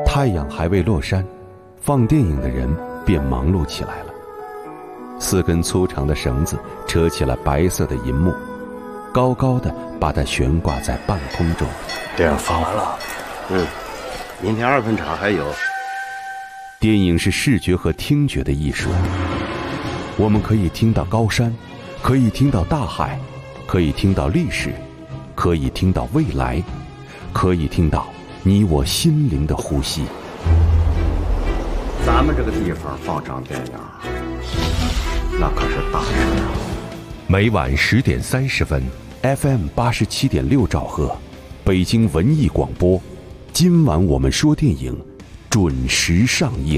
太阳还未落山，放电影的人便忙碌起来了。4根粗长的绳子扯起了白色的银幕，高高的把它悬挂在半空中。 电影放完了， 明天2分场还有。 电影是视觉和听觉的艺术，我们可以听到高山，可以听到大海，可以听到历史，可以听到未来，可以听到你我心灵的呼吸。 咱们这个地方放场电影，那可是大事啊！ 每晚10点30分 ，FM 87.6兆赫，北京文艺广播。今晚我们说电影，准时上映。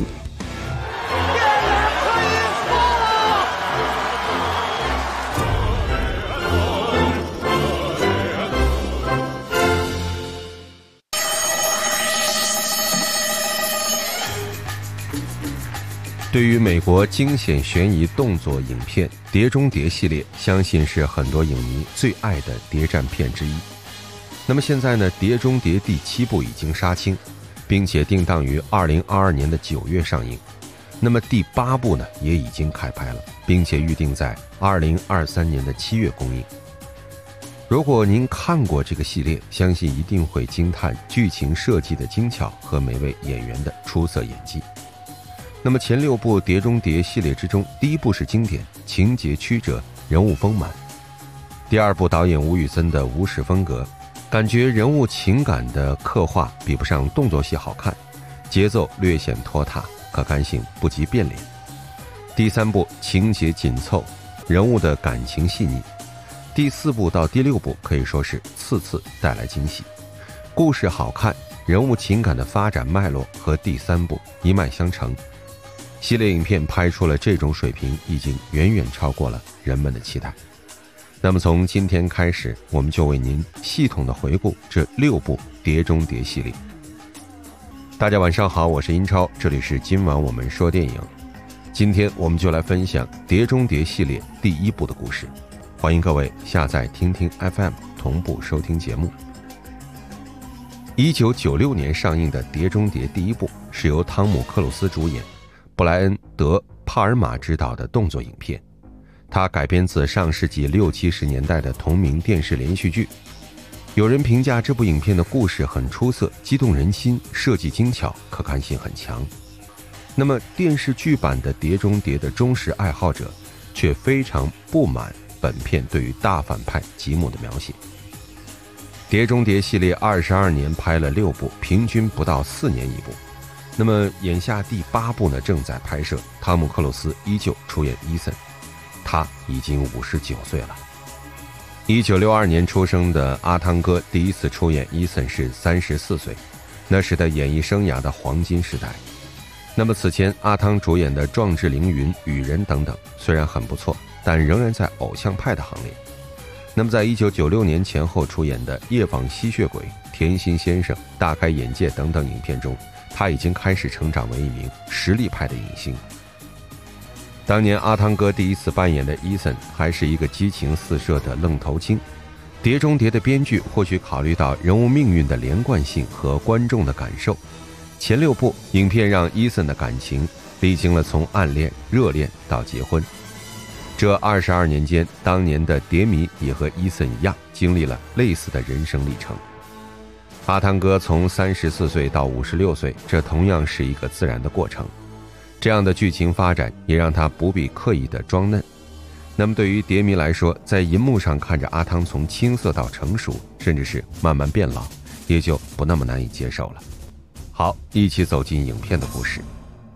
对于美国惊险悬疑动作影片《碟中谍》系列，相信是很多影迷最爱的谍战片之一。那么现在呢，《碟中谍》第7部已经杀青，并且定档于2022年的9月上映。那么第8部呢，也已经开拍了，并且预定在2023年的7月公映。如果您看过这个系列，相信一定会惊叹剧情设计的精巧和每位演员的出色演技。那么前6部《碟中谍》系列之中，第1部是经典，情节曲折，人物丰满；第2部导演吴宇森的无视风格，感觉人物情感的刻画比不上动作戏好看，节奏略显拖沓，可看性不及变脸。第3部情节紧凑，人物的感情细腻。第4部到第6部可以说是次次带来惊喜，故事好看，人物情感的发展脉络和第3部一脉相承。系列影片拍出了这种水平，已经远远超过了人们的期待。那么从今天开始，我们就为您系统的回顾这6部《碟中谍》系列。大家晚上好，我是英超，这里是今晚我们说电影。今天我们就来分享《碟中谍》系列第1部的故事。欢迎各位下载听听 FM 同步收听节目。1996年上映的《碟中谍》第1部是由汤姆·克鲁斯主演，布莱恩·德·帕尔玛执导的动作影片，它改编自上世纪60、70年代的同名电视连续剧。有人评价这部影片的故事很出色，激动人心，设计精巧，可看性很强。那么电视剧版的《碟中谍》的忠实爱好者却非常不满本片对于大反派吉姆的描写。《碟中谍》系列22年拍了6部，平均不到4年一部。那么眼下第8部呢正在拍摄，汤姆·克鲁斯依旧出演伊森，他已经59岁了。1962年出生的阿汤哥第一次出演伊森是34岁，那是他演艺生涯的黄金时代。那么此前阿汤主演的《壮志凌云》《雨人》等等虽然很不错，但仍然在偶像派的行列。那么在1996年前后出演的《夜访吸血鬼》《甜心先生》《大开眼界》等等影片中，他已经开始成长为一名实力派的影星。当年阿汤哥第一次扮演的伊森还是一个激情四射的愣头青。碟中谍的编剧或许考虑到人物命运的连贯性和观众的感受，前6部影片让伊森的感情历经了从暗恋、热恋到结婚。这22年间，当年的谍迷也和伊森一样经历了类似的人生历程。阿汤哥从34岁到56岁，这同样是一个自然的过程。这样的剧情发展也让他不必刻意的装嫩。那么对于谍迷来说，在银幕上看着阿汤从青涩到成熟，甚至是慢慢变老，也就不那么难以接受了。好，一起走进影片的故事。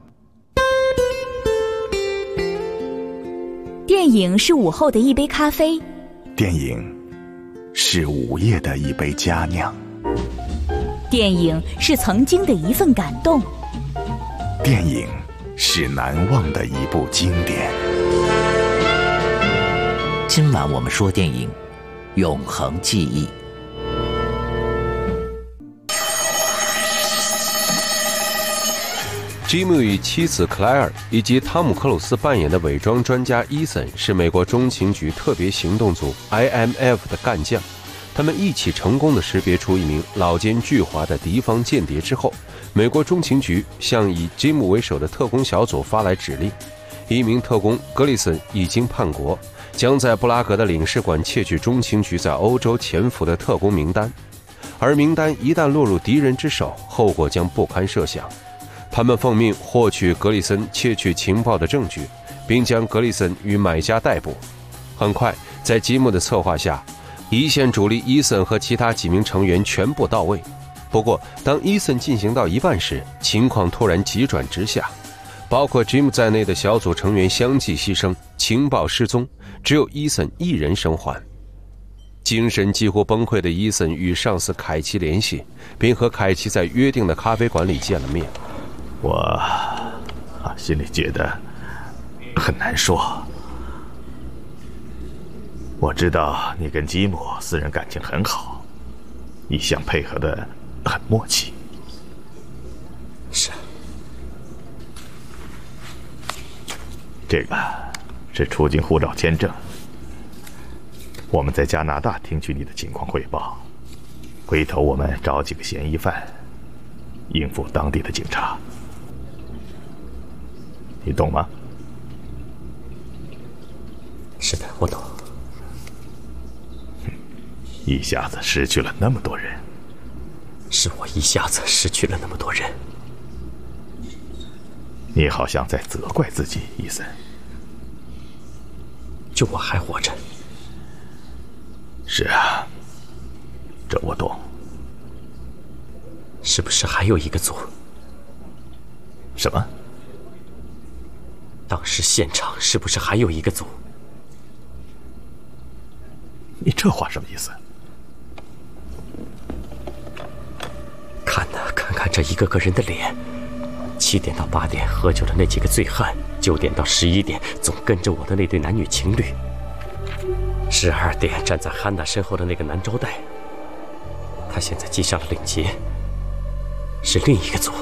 电影是午后的一杯咖啡， 电影是午夜的一杯佳酿， 电影是曾经的一份感动， 电影是难忘的一部经典。 今晚我们说电影，永恒记忆。 吉姆与妻子克莱尔以及汤姆·克鲁斯扮演的伪装专家伊森是美国中情局特别行动组 IMF 的干将， 他们一起成功地识别出一名老奸巨猾的敌方间谍之后，美国中情局向以吉姆为首的特工小组发来指令，一名特工格里森已经叛国，将在布拉格的领事馆窃取中情局在欧洲潜伏的特工名单，而名单一旦落入敌人之手，后果将不堪设想。他们奉命获取格里森窃取情报的证据，并将格里森与买家逮捕。很快，在吉姆的策划下，一线主力伊森和其他几名成员全部到位。不过，当伊森进行到一半时，情况突然急转直下，包括吉姆在内的小组成员相继牺牲，情报失踪，只有伊森一人生还。精神几乎崩溃的伊森与上司凯奇联系，并和凯奇在约定的咖啡馆里见了面。 我心里觉得很难说。我知道你跟吉姆私人感情很好，一向配合得很默契。 是。 这个是出境护照签证。我们在加拿大听取你的情况汇报，回头我们找几个嫌疑犯，应付当地的警察。你懂吗？ 是的，我懂。 一下子失去了那么多人。 是我一下子失去了那么多人。 你好像在责怪自己，伊森。 就我还活着。 是啊，这我懂。 是不是还有一个组？ 什么？ 当时现场是不是还有一个组？ 你这话什么意思？ 看这一个个人的脸，7点到8点喝酒的那几个醉汉，9点到11点总跟着我的那对男女情侣，12点站在汉娜身后的那个男招待，他现在系上了领结，是另一个组。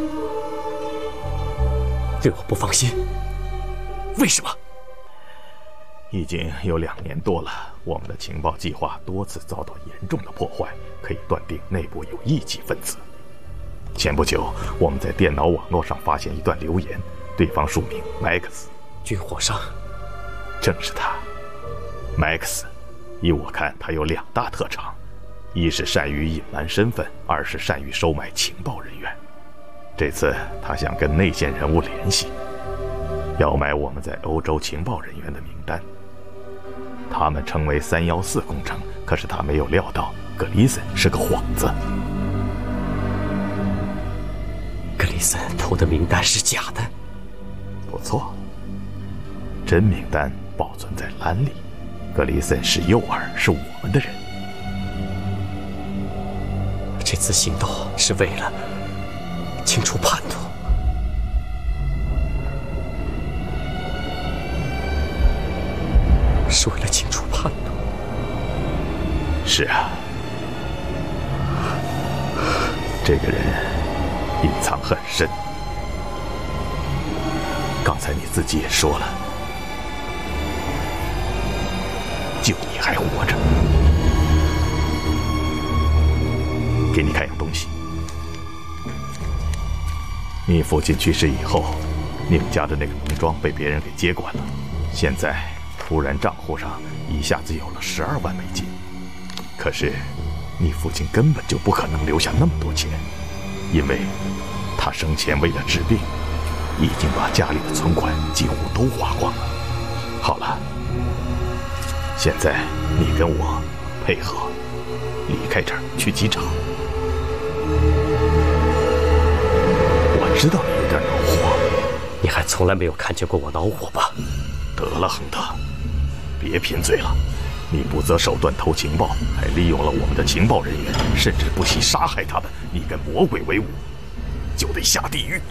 对我不放心，为什么？ 已经有2年多了，我们的情报计划多次遭到严重的破坏，可以断定内部有异己分子。前不久，我们在电脑网络上发现一段留言，对方署名 Max， 军火商。 正是他。Max， 依我看，他有2大特长，一是善于隐瞒身份，二是善于收买情报人员。这次他想跟内线人物联系，要买我们在欧洲情报人员的名单。他们称为314工程，可是他没有料到格里森是个幌子。 格里森偷的名单是假的。 不错，真名单保存在栏里。格里森是诱饵，是我们的人。 这次行动是为了清除叛徒。是为了清除叛徒。 是啊，这个人隐藏很深。刚才你自己也说了，就你还活着。给你看样东西。你父亲去世以后，你们家的那个农庄被别人给接管了，现在突然账户上一下子有了12万美金。可是你父亲根本就不可能留下那么多钱，因为他生前为了治病，已经把家里的存款几乎都花光了。好了，现在你跟我配合，离开这儿去机场。我知道你有点恼火， 你还从来没有看见过我恼火吧？ 得了，亨特，别贫嘴了。你不择手段偷情报，还利用了我们的情报人员，甚至不惜杀害他们。你跟魔鬼为伍，就得下地狱。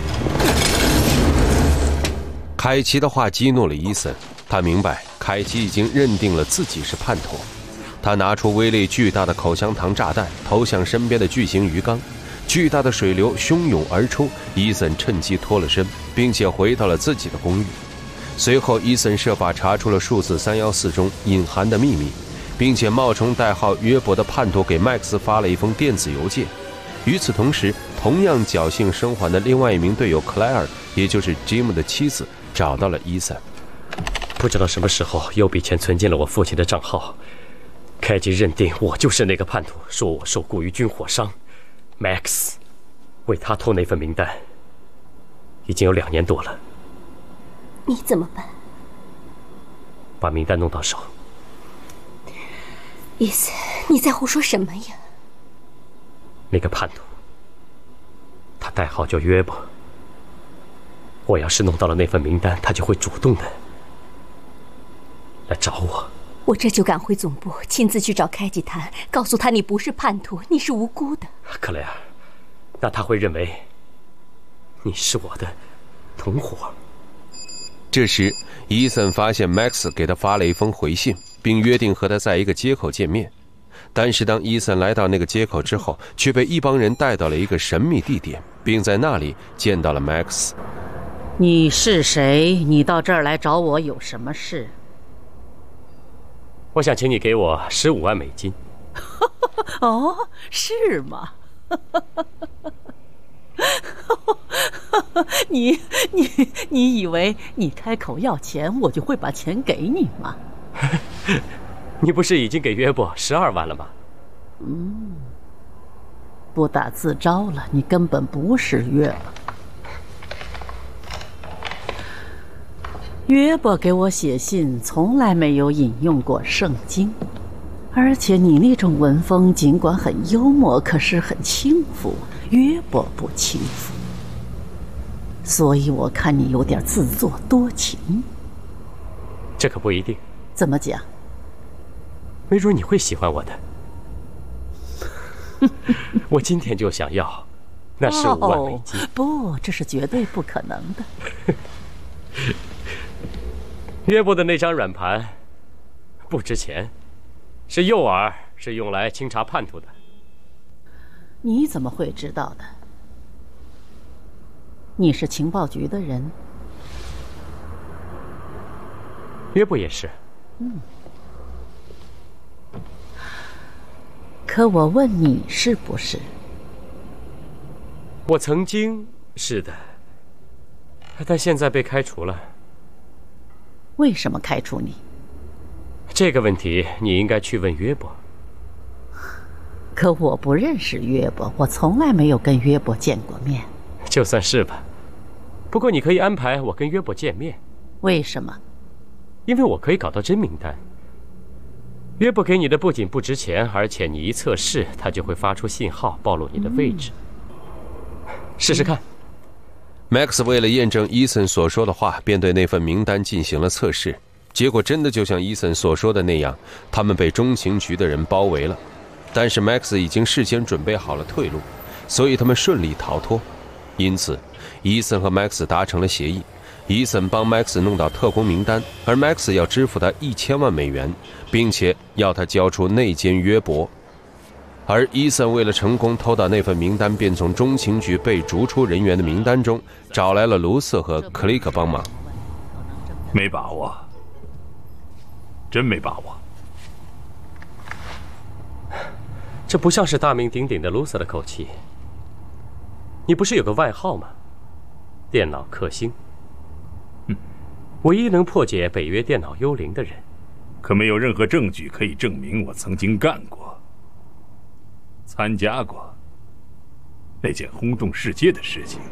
凯奇的话激怒了伊森，他明白凯奇已经认定了自己是叛徒。他拿出威力巨大的口香糖炸弹，投向身边的巨型鱼缸，巨大的水流汹涌而出。伊森趁机脱了身，并且回到了自己的公寓。随后，伊森设法查出了数字314中隐含的秘密， 并且冒充代号约伯的叛徒给麦克斯发了一封电子邮件。与此同时，同样侥幸生还的另外一名队友克莱尔，也就是吉姆的妻子，找到了伊森。 不知道什么时候又笔钱存进了我父亲的账号。开基认定我就是那个叛徒，说我受雇于军火商 Max， 为他偷那份名单，已经有2年多了。 你怎么办？ 把名单弄到手。 伊森，你在胡说什么呀？ 那个叛徒，他代号叫约伯。我要是弄到了那份名单，他就会主动的来找我。 我这就赶回总部，亲自去找开基谈，告诉他你不是叛徒，你是无辜的。 克莱尔，那他会认为你是我的同伙。 这时，伊森发现 Max 给他发了一封回信，并约定和他在一个街口见面。但是当伊森来到那个街口之后，却被一帮人带到了一个神秘地点，并在那里见到了 Max。 你是谁？你到这儿来找我有什么事？ 我想请你给我15万美金。 哦，是吗？你以为你开口要钱，我就会把钱给你吗？ 你不是已经给约伯12万了吗？ 不打自招了，你根本不是约伯。约伯给我写信，从来没有引用过圣经，而且你那种文风尽管很幽默，可是很轻浮，约伯不轻浮，所以我看你有点自作多情。 这可不一定。 怎么讲？ 没准你会喜欢我的。我今天就想要那15万美金。 不，这是绝对不可能的。 约伯的那张软盘不值钱，是诱饵，是用来清查叛徒的。 你怎么会知道的？你是情报局的人。 约伯也是。 可我问你是不是？ 我曾经是的，但现在被开除了。 为什么开除你？ 这个问题你应该去问约伯。 可我不认识约伯，我从来没有跟约伯见过面。 就算是吧，不过你可以安排我跟约伯见面。 为什么？ 因为我可以搞到真名单。约伯给你的不仅不值钱，而且你一测试，他就会发出信号暴露你的位置。试试看。 Max 为了验证伊森所说的话，便对那份名单进行了测试。结果真的就像伊森所说的那样，他们被中情局的人包围了。但是 Max 已经事先准备好了退路，所以他们顺利逃脱。因此，伊森和 Max 达成了协议，伊森帮 Max 弄到特工名单，而 Max 要支付他1000万美元，并且要他交出内奸约伯。而伊森为了成功偷到那份名单，便从中情局被逐出人员的名单中找来了卢瑟和克里克帮忙。 没把握，真没把握。 这不像是大名鼎鼎的卢瑟的口气。你不是有个外号吗？电脑克星。唯一能破解北约电脑幽灵的人。 可没有任何证据可以证明我曾经干过、参加过那件轰动世界的事情。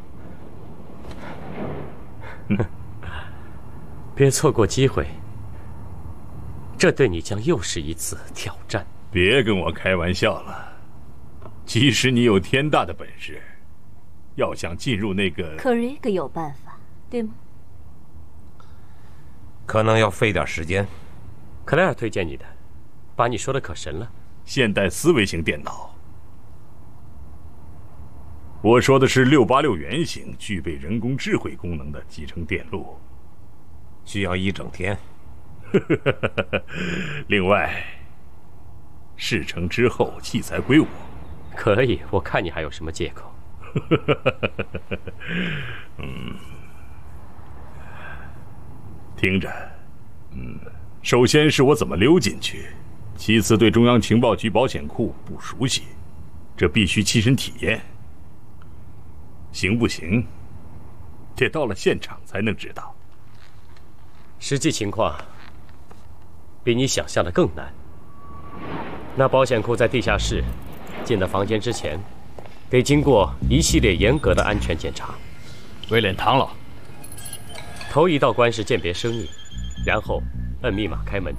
别错过机会，这对你将又是一次挑战。 别跟我开玩笑了，即使你有天大的本事，要想进入那个…… 克瑞格有办法，对吗？ 可能要费点时间。 克莱尔推荐你的，把你说的可神了。 现代思维型电脑，我说的是686原型，具备人工智慧功能的集成电路， 需要1整天。 另外，事成之后器材归我。 可以，我看你还有什么借口？ 听着，首先是我怎么溜进去， 其次对中央情报局保险库不熟悉，这必须亲身体验。行不行，得到了现场才能知道。 实际情况比你想象的更难。那保险库在地下室，进了房间之前，得经过一系列严格的安全检查。 威廉唐老， 头一道关是鉴别声音，然后摁密码开门，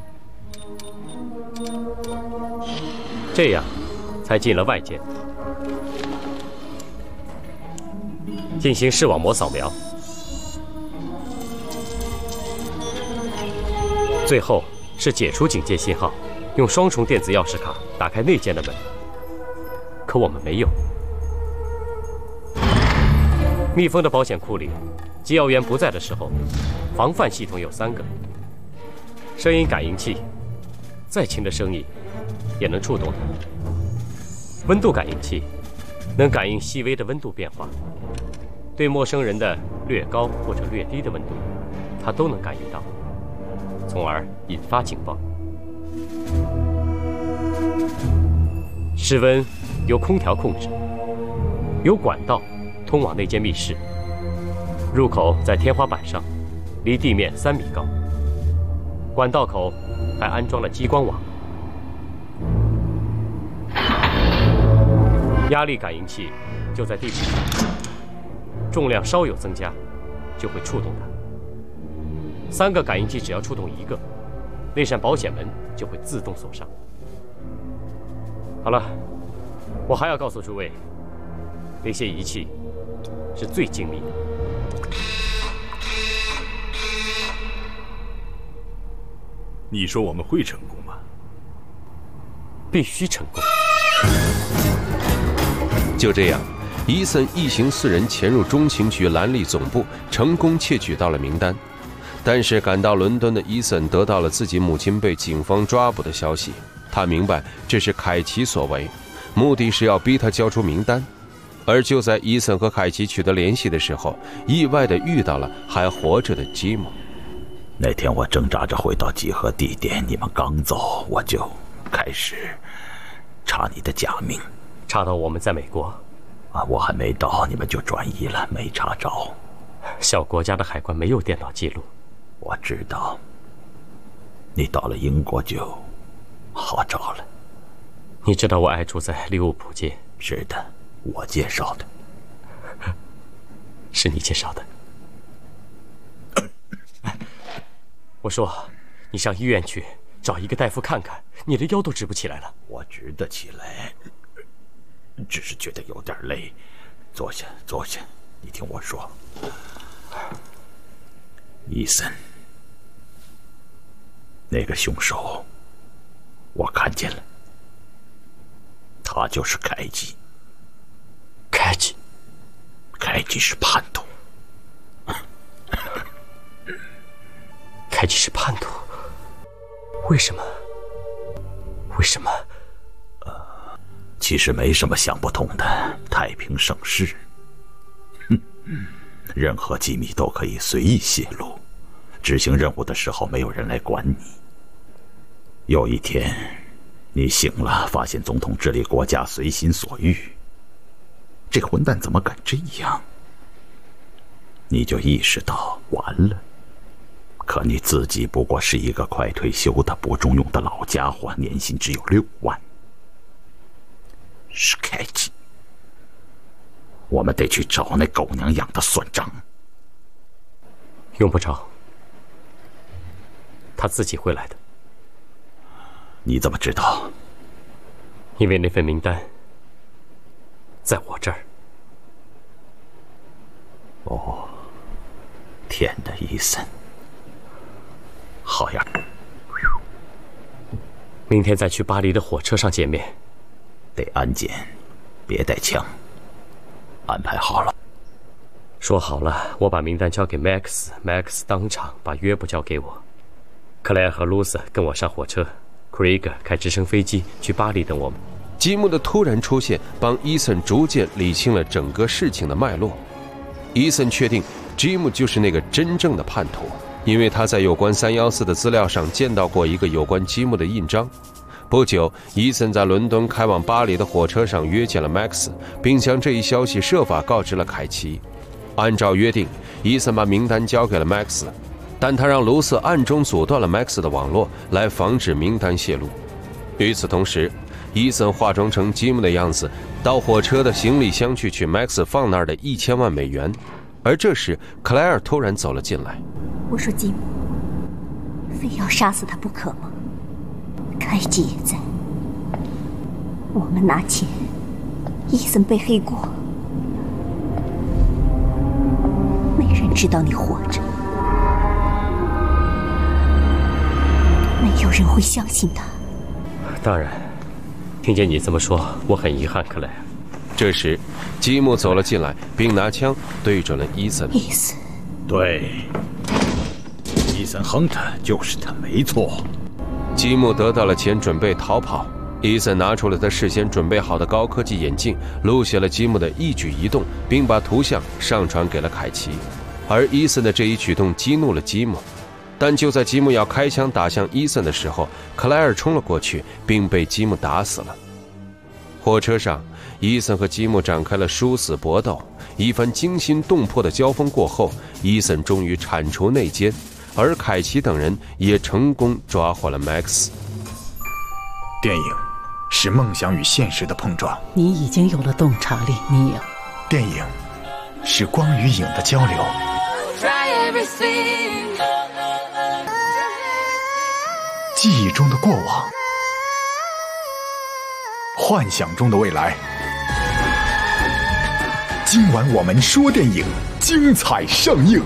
这样才进了外间。进行视网膜扫描，最后是解除警戒信号，用双重电子钥匙卡打开内间的门。可我们没有。密封的保险库里，机要员不在的时候，防范系统有3个：声音感应器，再轻的声音也能触动它；温度感应器，能感应细微的温度变化。对陌生人的略高或者略低的温度，它都能感应到，从而引发警报。室温由空调控制，有管道通往那间密室，入口在天花板上，离地面3米高。管道口还安装了激光网。压力感应器就在地板上。重量稍有增加，就会触动它。3个感应器只要触动1个，那扇保险门就会自动锁上。好了，我还要告诉诸位，那些仪器是最精密的。 你说我们会成功吗？ 必须成功。 就这样。伊森一行4人潜入中情局兰利总部，成功窃取到了名单。但是赶到伦敦的伊森得到了自己母亲被警方抓捕的消息，他明白这是凯奇所为，目的是要逼他交出名单。而就在伊森和凯奇取得联系的时候，意外地遇到了还活着的吉姆。 那天我挣扎着回到集合地点，你们刚走，我就开始查你的假名， 查到我们在美国。 我还没到，你们就转移了，没查着。 小国家的海关没有电脑记录。 我知道，你到了英国就好找了。 你知道我爱住在利物浦街？ 是的，我介绍的。 是你介绍的。我说，你上医院去找一个大夫看看，你的腰都直不起来了。 我直得起来。只是觉得有点累，坐下，坐下。你听我说，伊森，那个凶手，我看见了，他就是凯基。 凯基， 凯基是叛徒。 凯基是叛徒？为什么？为什么？ 其实没什么想不通的，太平盛世，任何机密都可以随意泄露，执行任务的时候没有人来管你。有一天，你醒了，发现总统治理国家随心所欲，这个混蛋怎么敢这样？你就意识到完了。可你自己不过是一个快退休的不中用的老家伙，年薪只有6万。是凯基，我们得去找那狗娘养的算账。 用不着，他自己会来的。 你怎么知道？ 因为那份名单在我这儿。 哦，天的伊森，好呀！ 明天在去巴黎的火车上见面。 得安检，别带枪。安排好了。 说好了，我把名单交给 Max 当场把约布交给我。克莱尔和卢斯跟我上火车，Craig 开直升飞机去巴黎等我们。 吉姆的突然出现，帮伊森逐渐理清了整个事情的脉络。伊森确定吉姆就是那个真正的叛徒，因为他在有关314的资料上见到过一个有关吉姆的印章。 不久，伊森在伦敦开往巴黎的火车上约见了 Max， 并将这一消息设法告知了凯奇。按照约定，伊森把名单交给了 Max， 但他让卢瑟暗中阻断了 Max 的网络，来防止名单泄露。与此同时，伊森化妆成吉姆的样子，到火车的行李箱去取 Max 放那儿的1000万美元。而这时，克莱尔突然走了进来。 我说吉姆，非要杀死他不可吗？凯奇也在，我们拿钱，伊森背黑锅，没人知道你活着，没有人会相信他。 当然，听见你这么说，我很遗憾，克莱尔。 这时，吉姆走了进来，并拿枪对准了伊森。 伊森， 对，伊森·亨特就是他，没错。 吉姆得到了钱，准备逃跑。伊森拿出了他事先准备好的高科技眼镜，录下了吉姆的一举一动，并把图像上传给了凯奇。而伊森的这一举动激怒了吉姆，但就在吉姆要开枪打向伊森的时候，克莱尔冲了过去，并被吉姆打死了。火车上，伊森和吉姆展开了殊死搏斗。一番惊心动魄的交锋过后，伊森终于铲除内奸，而凯奇等人也成功抓获了 Max。 电影是梦想与现实的碰撞， 你已经有了洞察力，尼尔。 电影是光与影的交流，记忆中的过往，幻想中的未来。今晚我们说电影，精彩上映。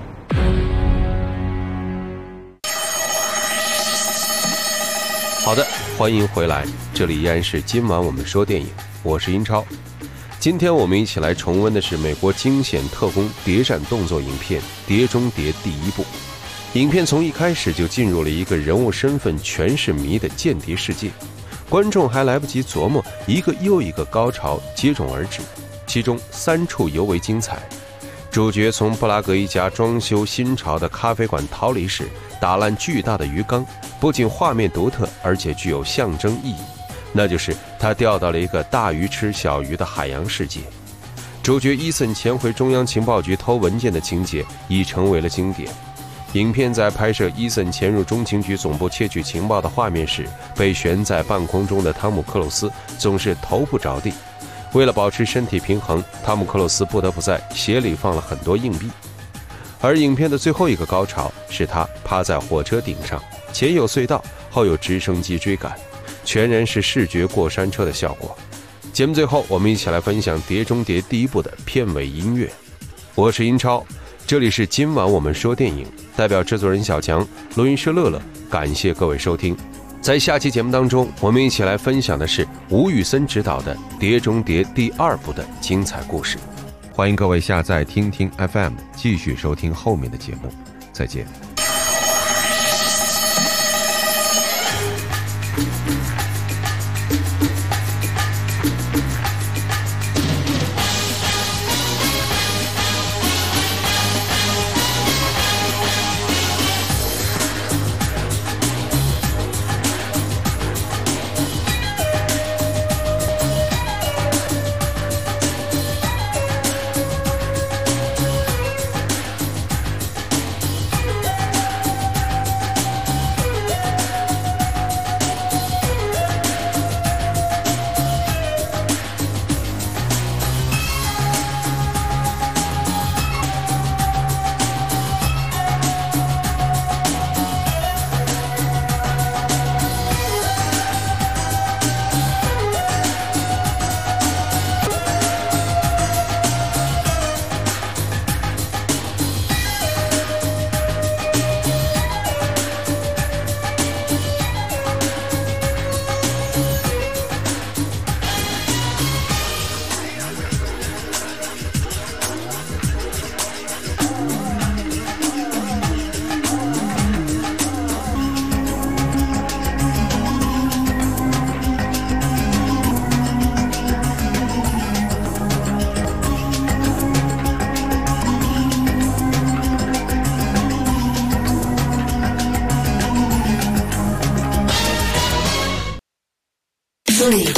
好的，欢迎回来，这里依然是今晚我们说电影，我是英超。今天我们一起来重温的是美国惊险特工谍战动作影片《碟中谍》第一部。影片从一开始就进入了一个人物身份全是谜的间谍世界，观众还来不及琢磨，一个又一个高潮接踵而至，其中3处尤为精彩。主角从布拉格一家装修新潮的咖啡馆逃离时，打烂巨大的鱼缸，不仅画面独特，而且具有象征意义，那就是他掉到了一个大鱼吃小鱼的海洋世界。主角伊森潜回中央情报局偷文件的情节已成为了经典。影片在拍摄伊森潜入中情局总部窃取情报的画面时，被悬在半空中的汤姆·克鲁斯总是头不着地。为了保持身体平衡，汤姆·克鲁斯不得不在鞋里放了很多硬币。而影片的最后一个高潮是他趴在火车顶上，前有隧道，后有直升机追赶，全然是视觉过山车的效果。节目最后，我们一起来分享《碟中谍》第一部的片尾音乐。我是英超，这里是今晚我们说电影，代表制作人小强，录音师乐乐，感谢各位收听。在下期节目当中，我们一起来分享的是吴宇森执导的《碟中谍》第2部的精彩故事。 欢迎各位下载听听 FM， 继续收听后面的节目。再见。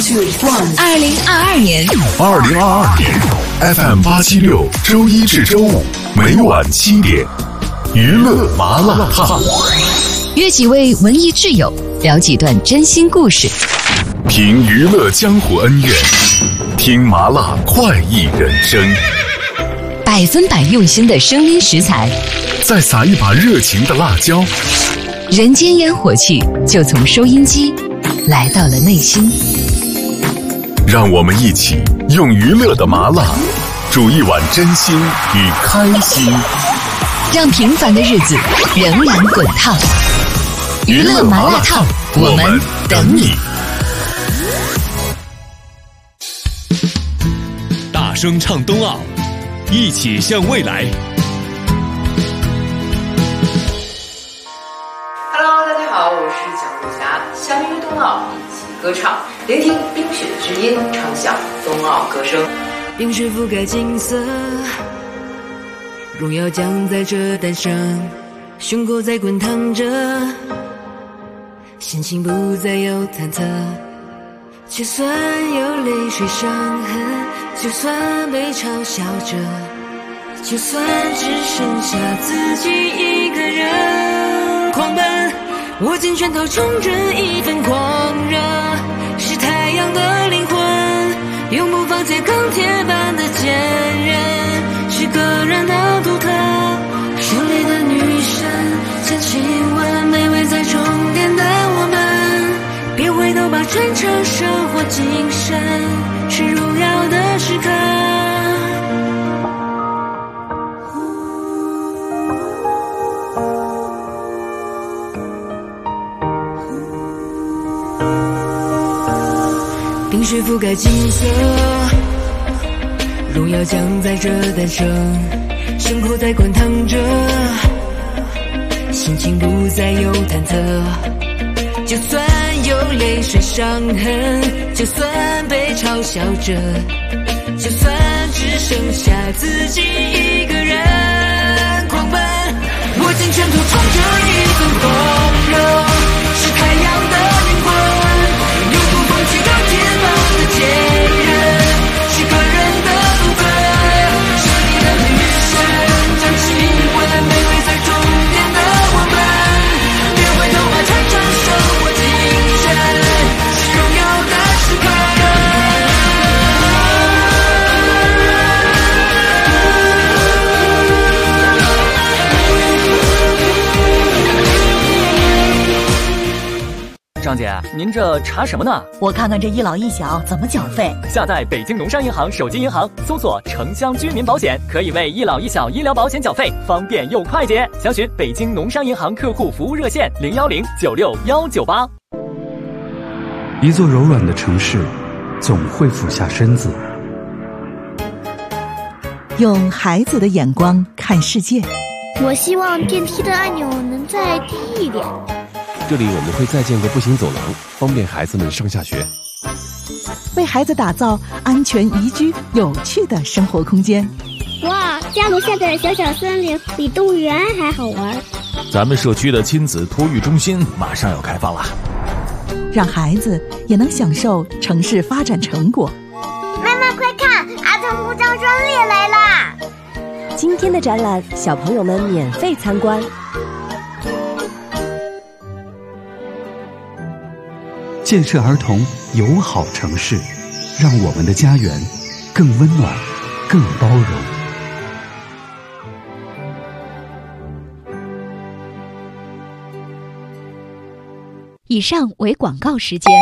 2022年 ，FM 876，周一至周五每晚7点，娱乐麻辣烫。 约几位文艺挚友，聊几段真心故事， 品娱乐江湖恩怨，听麻辣快意人生 ，100%用心的声音食材， 再撒一把热情的辣椒， 人间烟火气就从收音机来到了内心。 让我们一起用娱乐的麻辣煮一碗真心与开心， 让平凡的日子仍然滚烫。娱乐麻辣烫，我们等你。 大声唱冬奥，一起向未来。 Hello， 大家好，我是蒋璐霞，相约冬奥，一起歌唱，聆听冰雪之音，唱响冬奥歌声。 冰雪覆盖金色，荣耀将在这诞生，胸口在滚烫着，心情不再有忐忑，就算有泪水伤痕，就算被嘲笑着，就算只剩下自己一个人狂奔，握紧拳头冲着一份狂热，是太阳的灵魂，永不放弃钢铁般的坚韧，是个人的独特，胜利的女神将亲吻卑微在终点的我们，别回头吧，传承生活精神，是荣耀的时刻。冰雪覆盖金色，荣耀将在这诞生，胸口在滚烫着，心情不再有忐忑，就算有泪水伤痕，就算被嘲笑着，就算只剩下自己一个人狂奔，握紧拳头冲着一份狂热，是太阳的灵魂，永不放弃钢铁般的坚韧，是个人的独特，胜利的女神将亲吻卑微在终点的我们，别回头吧，传承生活精神，是荣耀的时刻。 张姐，您这查什么呢？ 我看看这一老一小怎么缴费。 下载北京农商银行手机银行，搜索城乡居民保险，可以为一老一小医疗保险缴费，方便又快捷。详询北京农商银行客户服务热线010961198。 一座柔软的城市，总会俯下身子， 用孩子的眼光看世界。 我希望电梯的按钮能再低一点。 这里我们会再建个步行走廊，方便孩子们上下学。 为孩子打造安全宜居、有趣的生活空间。 哇，家楼下的小小森林比动物园还好玩。 咱们社区的亲子托育中心马上要开放了， 让孩子也能享受城市发展成果。 妈妈快看，儿童故障专列来啦！ 今天的展览，小朋友们免费参观。 建设儿童友好城市，让我们的家园更温暖、更包容。 以上为广告时间。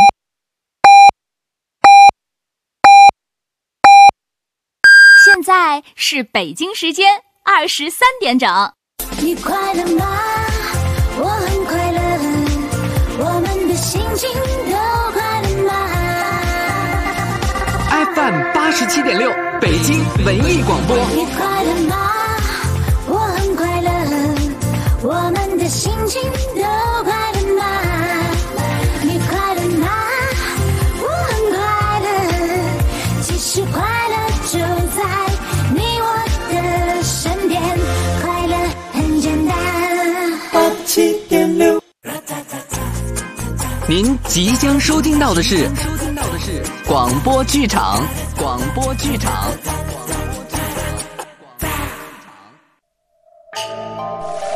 现在是北京时间23点整。 你快乐吗？我很快乐，我们的心情都快乐吗 ？FM 87.6，北京文艺广播。 你快乐吗？我很快乐，我们的心情都快乐吗？你快乐吗？我很快乐，其实快乐就在你我的身边，快乐很简单。 您即将收听到的是广播剧场，广播剧场。